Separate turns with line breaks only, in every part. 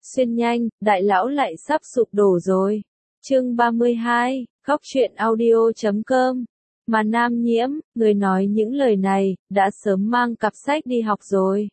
Xuyên nhanh, đại lão lại sắp sụp đổ rồi. Chương 32, Góc truyện audio.com. Mà Nam Nhiễm, người nói những lời này, đã sớm mang cặp sách đi học rồi.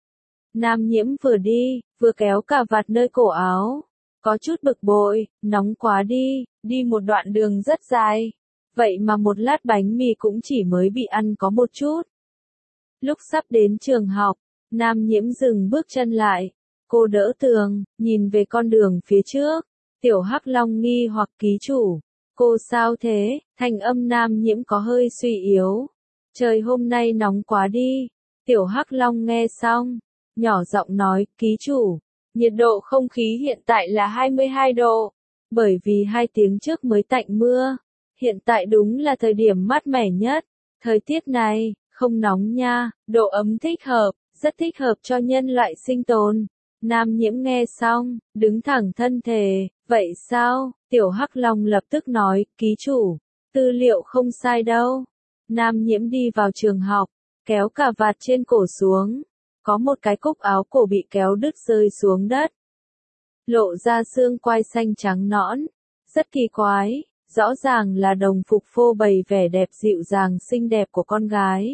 Nam Nhiễm vừa đi, vừa kéo cà vạt nơi cổ áo. Có chút bực bội, nóng quá đi một đoạn đường rất dài. Vậy mà một lát bánh mì cũng chỉ mới bị ăn có một chút. Lúc sắp đến trường học, Nam Nhiễm dừng bước chân lại. Cô đỡ tường, nhìn về con đường phía trước. Tiểu Hắc Long nghi hoặc ký chủ. Cô sao thế? Thanh âm Nam Nhiễm có hơi suy yếu. Trời hôm nay nóng quá đi. Tiểu Hắc Long nghe xong, nhỏ giọng nói, ký chủ. Nhiệt độ không khí hiện tại là 22 độ. Bởi vì 2 tiếng trước mới tạnh mưa. Hiện tại đúng là thời điểm mát mẻ nhất. Thời tiết này, không nóng nha, độ ấm thích hợp, rất thích hợp cho nhân loại sinh tồn. Nam Nhiễm nghe xong, đứng thẳng thân thể, vậy sao? Tiểu Hắc Long lập tức nói, ký chủ, tư liệu không sai đâu. Nam Nhiễm đi vào trường học, kéo cà vạt trên cổ xuống. Có một cái cúc áo cổ bị kéo đứt rơi xuống đất. Lộ ra xương quai xanh trắng nõn, rất kỳ quái, rõ ràng là đồng phục phô bày vẻ đẹp dịu dàng xinh đẹp của con gái.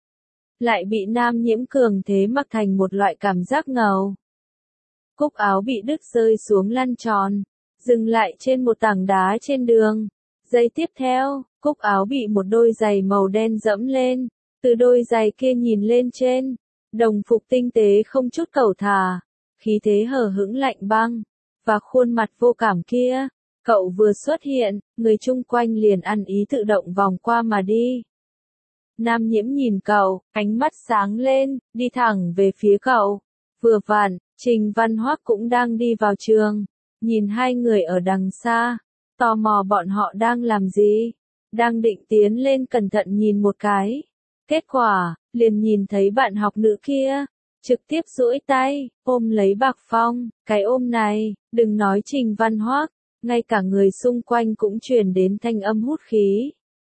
Lại bị Nam Nhiễm cường thế mặc thành một loại cảm giác ngầu. Cúc áo bị đứt rơi xuống lăn tròn, dừng lại trên một tảng đá trên đường. Giây tiếp theo, cúc áo bị một đôi giày màu đen dẫm lên. Từ đôi giày kia nhìn lên trên, đồng phục tinh tế không chút cẩu thả, khí thế hờ hững lạnh băng, và khuôn mặt vô cảm kia. Cậu vừa xuất hiện, người chung quanh liền ăn ý tự động vòng qua mà đi. Nam Nhiễm nhìn cậu, ánh mắt sáng lên, đi thẳng về phía cậu. Vừa vặn, Trình Văn Hoác cũng đang đi vào trường. Nhìn hai người ở đằng xa, tò mò bọn họ đang làm gì. Đang định tiến lên cẩn thận nhìn một cái. Kết quả, liền nhìn thấy bạn học nữ kia, trực tiếp duỗi tay, ôm lấy Bạc Phong. Cái ôm này, đừng nói Trình Văn Hoác, ngay cả người xung quanh cũng truyền đến thanh âm hút khí.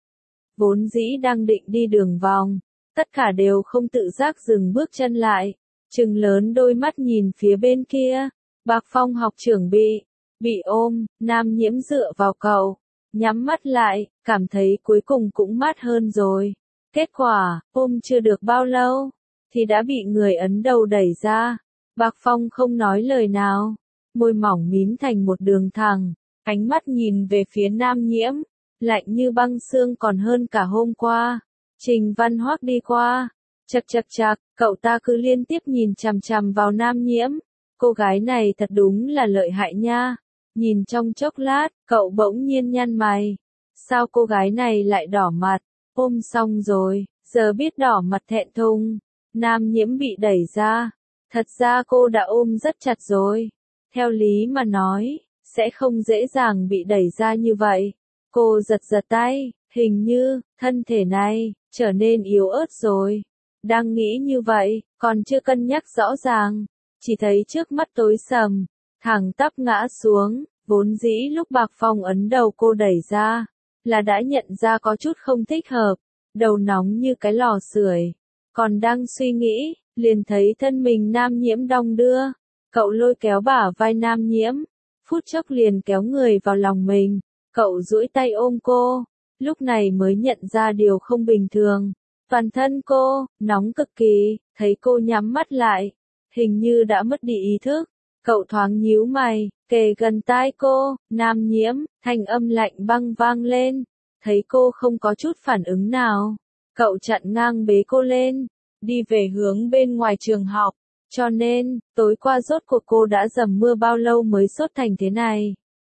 Vốn dĩ đang định đi đường vòng, tất cả đều không tự giác dừng bước chân lại, trừng lớn đôi mắt nhìn phía bên kia. Bạc Phong học trưởng bị ôm. Nam Nhiễm dựa vào cậu, nhắm mắt lại, cảm thấy cuối cùng cũng mát hơn rồi. Kết quả, ôm chưa được bao lâu, thì đã bị người ấn đầu đẩy ra. Bạc Phong không nói lời nào, môi mỏng mím thành một đường thẳng, ánh mắt nhìn về phía Nam Nhiễm, lạnh như băng xương còn hơn cả hôm qua. Trình Văn Hoác đi qua, chậc, cậu ta cứ liên tiếp nhìn chằm chằm vào Nam Nhiễm. Cô gái này thật đúng là lợi hại nha. Nhìn trong chốc lát, cậu bỗng nhiên nhăn mày. Sao cô gái này lại đỏ mặt? Ôm xong rồi, giờ biết đỏ mặt thẹn thùng. Nam Nhiễm bị đẩy ra. Thật ra cô đã ôm rất chặt rồi. Theo lý mà nói, sẽ không dễ dàng bị đẩy ra như vậy. Cô giật tay, hình như, thân thể này, trở nên yếu ớt rồi. Đang nghĩ như vậy, còn chưa cân nhắc rõ ràng. Chỉ thấy trước mắt tối sầm, thẳng tắp ngã xuống. Vốn dĩ lúc Bạc Phong ấn đầu cô đẩy ra, là đã nhận ra có chút không thích hợp. Đầu nóng như cái lò sưởi. Còn đang suy nghĩ, liền thấy thân mình Nam Nhiễm đong đưa. Cậu lôi kéo bả vai Nam Nhiễm, phút chốc liền kéo người vào lòng mình. Cậu duỗi tay ôm cô, lúc này mới nhận ra điều không bình thường. Toàn thân cô, nóng cực kỳ, thấy cô nhắm mắt lại, hình như đã mất đi ý thức. Cậu thoáng nhíu mày, kề gần tai cô. Nam Nhiễm, thanh âm lạnh băng vang lên. Thấy cô không có chút phản ứng nào, cậu chặn ngang bế cô lên, đi về hướng bên ngoài trường học. Cho nên, tối qua rốt cuộc cô đã dầm mưa bao lâu mới sốt thành thế này.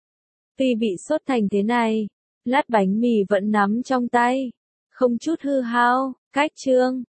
Tuy bị sốt thành thế này, lát bánh mì vẫn nắm trong tay, không chút hư hao. Cách chương